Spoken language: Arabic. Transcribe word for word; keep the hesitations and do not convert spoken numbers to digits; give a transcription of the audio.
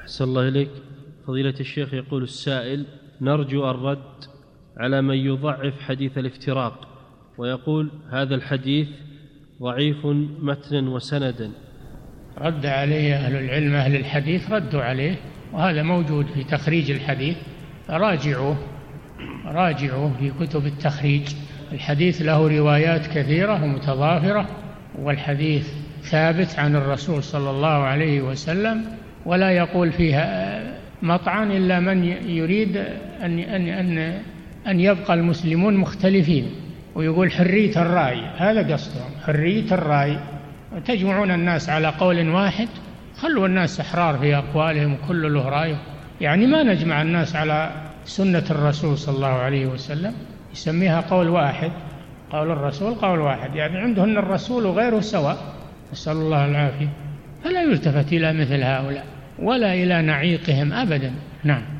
أحسن الله إليك. فضيلة الشيخ، يقول السائل: نرجو الرد على من يضعف حديث الافتراق، ويقول هذا الحديث ضعيف متنا وسندا. رد عليه أهل العلم، أهل الحديث ردوا عليه، وهذا موجود في تخريج الحديث، راجعوه راجعوه في كتب التخريج. الحديث له روايات كثيرة ومتضافرة، والحديث ثابت عن الرسول صلى الله عليه وسلم، ولا يقول فيها مطعن إلا من يريد أن أن أن أن يبقى المسلمون مختلفين، ويقول حرية الرأي، هذا قصدهم، حرية الرأي. تجمعون الناس على قول واحد، خلوا الناس أحرار في أقوالهم، كل له رأيه. يعني ما نجمع الناس على سنة الرسول صلى الله عليه وسلم، يسميها قول واحد، قول الرسول قول واحد، يعني عندهن الرسول وغيره سواء، نسأل الله العافية. فلا يلتفت إلى مثل هؤلاء ولا إلى نعيقهم أبدا. نعم.